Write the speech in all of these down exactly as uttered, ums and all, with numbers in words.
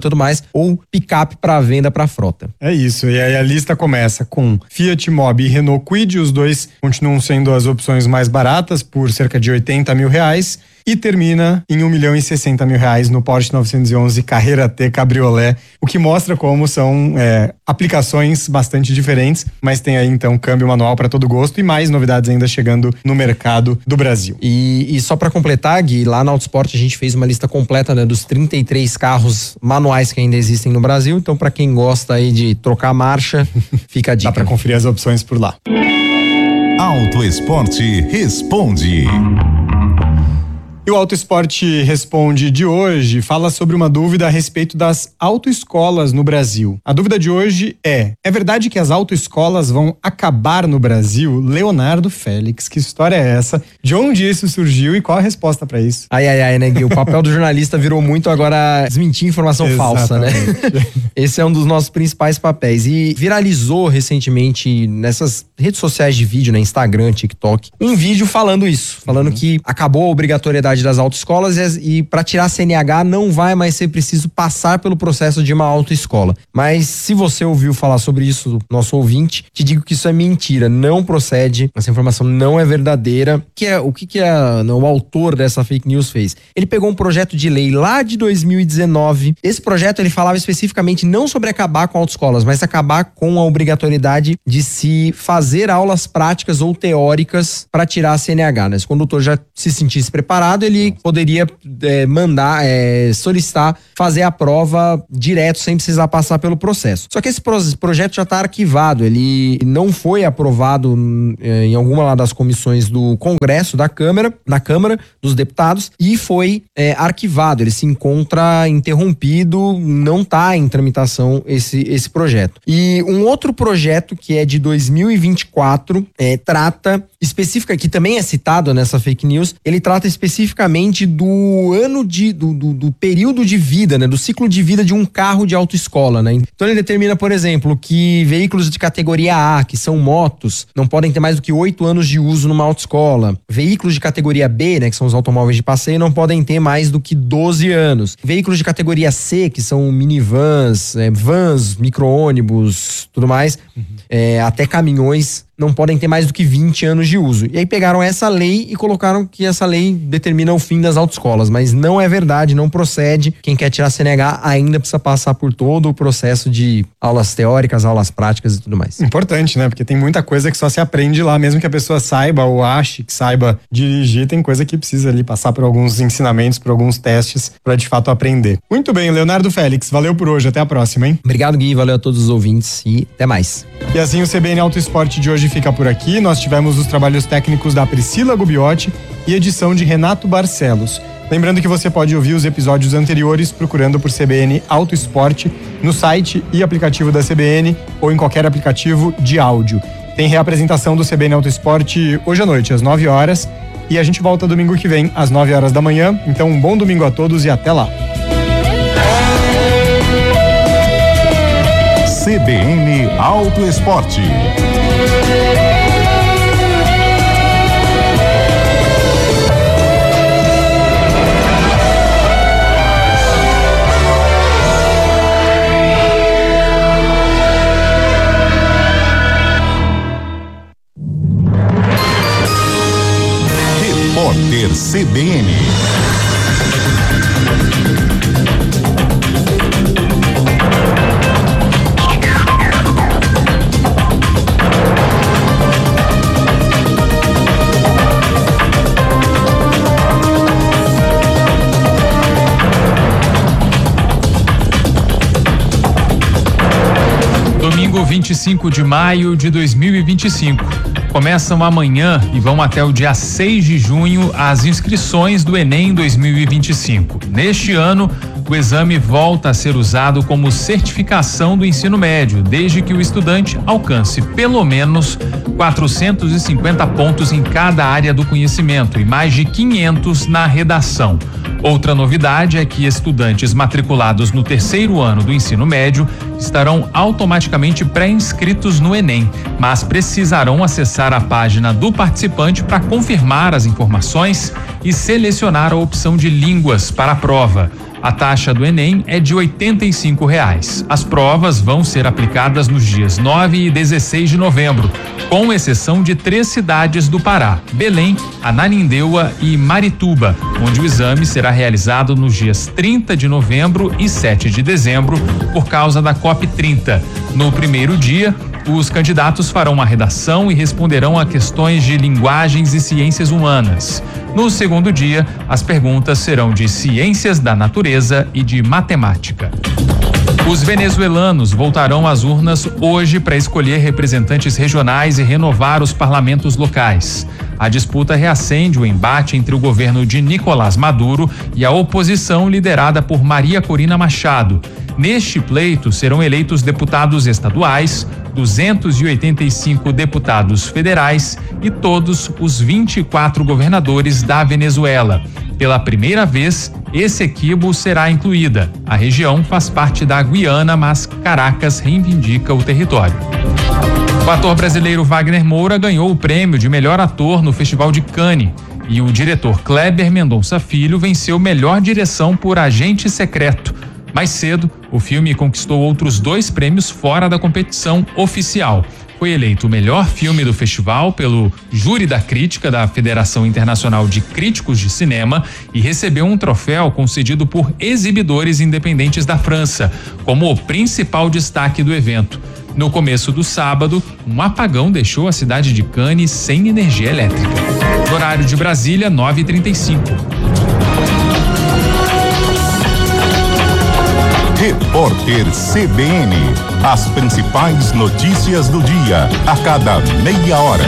tudo mais, ou picape para venda para frota. É isso, e aí a lista começa com Fiat Mobi e Renault Kwid, os dois continuam sendo as opções mais baratas por cerca de oitenta mil reais. E termina em um milhão e sessenta mil reais no Porsche novecentos e onze Carrera T Cabriolet, o que mostra como são é, aplicações bastante diferentes, mas tem aí então câmbio manual para todo gosto e mais novidades ainda chegando no mercado do Brasil. E, e só para completar, Gui, lá na Autosport a gente fez uma lista completa, né, dos trinta e três carros manuais que ainda existem no Brasil, então para quem gosta aí de trocar marcha, fica a dica. Dá para conferir as opções por lá. Auto Esporte responde. E o Auto Esporte Responde de hoje fala sobre uma dúvida a respeito das autoescolas no Brasil. A dúvida de hoje é: é verdade que as autoescolas vão acabar no Brasil? Leonardo Félix, que história é essa? De onde isso surgiu e qual a resposta para isso? Ai, ai, ai, né, Gui? O papel do jornalista virou muito agora desmentir informação falsa, né? Esse é um dos nossos principais papéis. E viralizou recentemente nessas redes sociais de vídeo, né? Instagram, TikTok, um vídeo falando isso, falando uhum. que acabou a obrigatoriedade das autoescolas e, e para tirar C N H não vai mais ser preciso passar pelo processo de uma autoescola. Mas se você ouviu falar sobre isso, nosso ouvinte, te digo que isso é mentira, não procede, essa informação não é verdadeira. Que é, o que, que é, não, o autor dessa fake news fez? Ele pegou um projeto de lei lá de dois mil e dezenove. Esse projeto ele falava especificamente não sobre acabar com autoescolas, mas acabar com a obrigatoriedade de se fazer aulas práticas ou teóricas para tirar a C N H, né? Se o condutor já se sentisse preparado, ele poderia é, mandar, é, solicitar, fazer a prova direto, sem precisar passar pelo processo. Só que esse pro, projeto já está arquivado, ele não foi aprovado é, em alguma lá das comissões do Congresso, da Câmara, da Câmara dos Deputados, e foi é, arquivado, ele se encontra interrompido, não está em tramitação esse, esse projeto. E um outro projeto que é de dois mil e vinte e quatro, é, trata específica, que também é citado nessa fake news, ele trata especificamente do ano de, do, do, do período de vida, né, do ciclo de vida de um carro de autoescola, né. Então ele determina, por exemplo, que veículos de categoria A, que são motos, não podem ter mais do que oito anos de uso numa autoescola. Veículos de categoria B, né, que são os automóveis de passeio, não podem ter mais do que doze anos. Veículos de categoria C, que são minivans, é, vans, micro-ônibus, tudo mais, uhum. é, até caminhões, não podem ter mais do que vinte anos de uso. E aí pegaram essa lei e colocaram que essa lei determina o fim das autoescolas, mas não é verdade, não procede. Quem quer tirar C N H ainda precisa passar por todo o processo de aulas teóricas, aulas práticas e tudo mais. Importante, né? Porque tem muita coisa que só se aprende lá, mesmo que a pessoa saiba ou ache que saiba dirigir, tem coisa que precisa ali passar por alguns ensinamentos, por alguns testes para de fato aprender. Muito bem, Leonardo Félix, valeu por hoje, até a próxima, hein? Obrigado, Gui, valeu a todos os ouvintes e até mais. E assim o C B N Auto Esporte de hoje fica por aqui. Nós tivemos os trabalhos técnicos da Priscila Gubiotti e edição de Renato Barcelos. Lembrando que você pode ouvir os episódios anteriores procurando por C B N Auto Esporte no site e aplicativo da C B N ou em qualquer aplicativo de áudio. Tem reapresentação do C B N Auto Esporte hoje à noite, às nove horas, e a gente volta domingo que vem, às nove horas da manhã. Então, um bom domingo a todos e até lá. C B N Auto Esporte. Repórter C B N. Domingo vinte e cinco de maio de dois mil e vinte e cinco. Começam amanhã e vão até o dia seis de junho as inscrições do Enem dois mil e vinte e cinco. Neste ano, o exame volta a ser usado como certificação do ensino médio, desde que o estudante alcance pelo menos quatrocentos e cinquenta pontos em cada área do conhecimento e mais de quinhentos na redação. Outra novidade é que estudantes matriculados no terceiro ano do ensino médio estarão automaticamente pré-inscritos no Enem, mas precisarão acessar a página do participante para confirmar as informações e selecionar a opção de línguas para a prova. A taxa do Enem é de oitenta e cinco reais. As provas vão ser aplicadas nos dias nove e dezesseis de novembro, com exceção de três cidades do Pará: Belém, Ananindeua e Marituba, onde o exame será realizado nos dias trinta de novembro e sete de dezembro, por causa da COP trinta. No primeiro dia, os candidatos farão uma redação e responderão a questões de linguagens e ciências humanas. No segundo dia, as perguntas serão de ciências da natureza e de matemática. Os venezuelanos voltarão às urnas hoje para escolher representantes regionais e renovar os parlamentos locais. A disputa reacende o embate entre o governo de Nicolás Maduro e a oposição liderada por Maria Corina Machado. Neste pleito serão eleitos deputados estaduais, duzentos e oitenta e cinco deputados federais e todos os vinte e quatro governadores da Venezuela. Pela primeira vez, esse equibo será incluída. A região faz parte da Guiana, mas Caracas reivindica o território. O ator brasileiro Wagner Moura ganhou o prêmio de melhor ator no Festival de Cannes. E o diretor Kleber Mendonça Filho venceu melhor direção por Agente Secreto. Mais cedo, o filme conquistou outros dois prêmios fora da competição oficial. Foi eleito o melhor filme do festival pelo Júri da Crítica da Federação Internacional de Críticos de Cinema e recebeu um troféu concedido por exibidores independentes da França, como o principal destaque do evento. No começo do sábado, um apagão deixou a cidade de Cannes sem energia elétrica. No horário de Brasília, nove e trinta e cinco. Repórter C B N. As principais notícias do dia, a cada meia hora.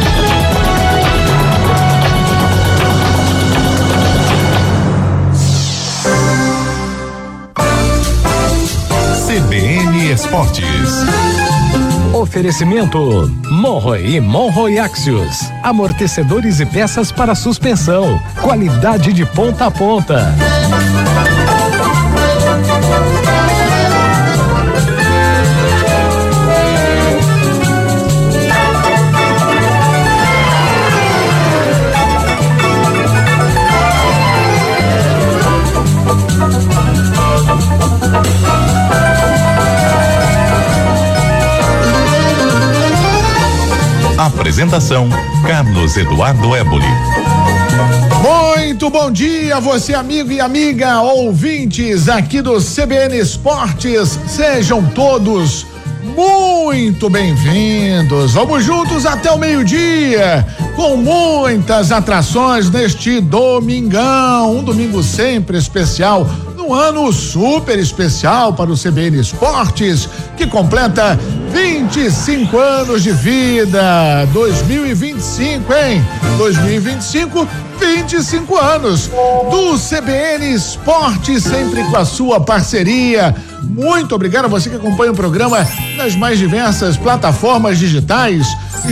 C B N Esportes. Oferecimento Monroe e Monroe Axios. Amortecedores e peças para suspensão. Qualidade de ponta a ponta. Apresentação: Carlos Eduardo Éboli. Muito bom dia, você amigo e amiga, ouvintes aqui do C B N Esportes, sejam todos muito bem-vindos. Vamos juntos até o meio-dia, com muitas atrações neste domingão, um domingo sempre especial, num ano super especial para o C B N Esportes, que completa vinte e cinco anos de vida. dois mil e vinte e cinco, hein? dois mil e vinte e cinco, vinte e cinco anos do C B N Esporte, sempre com a sua parceria. Muito obrigado a você que acompanha o programa nas mais diversas plataformas digitais.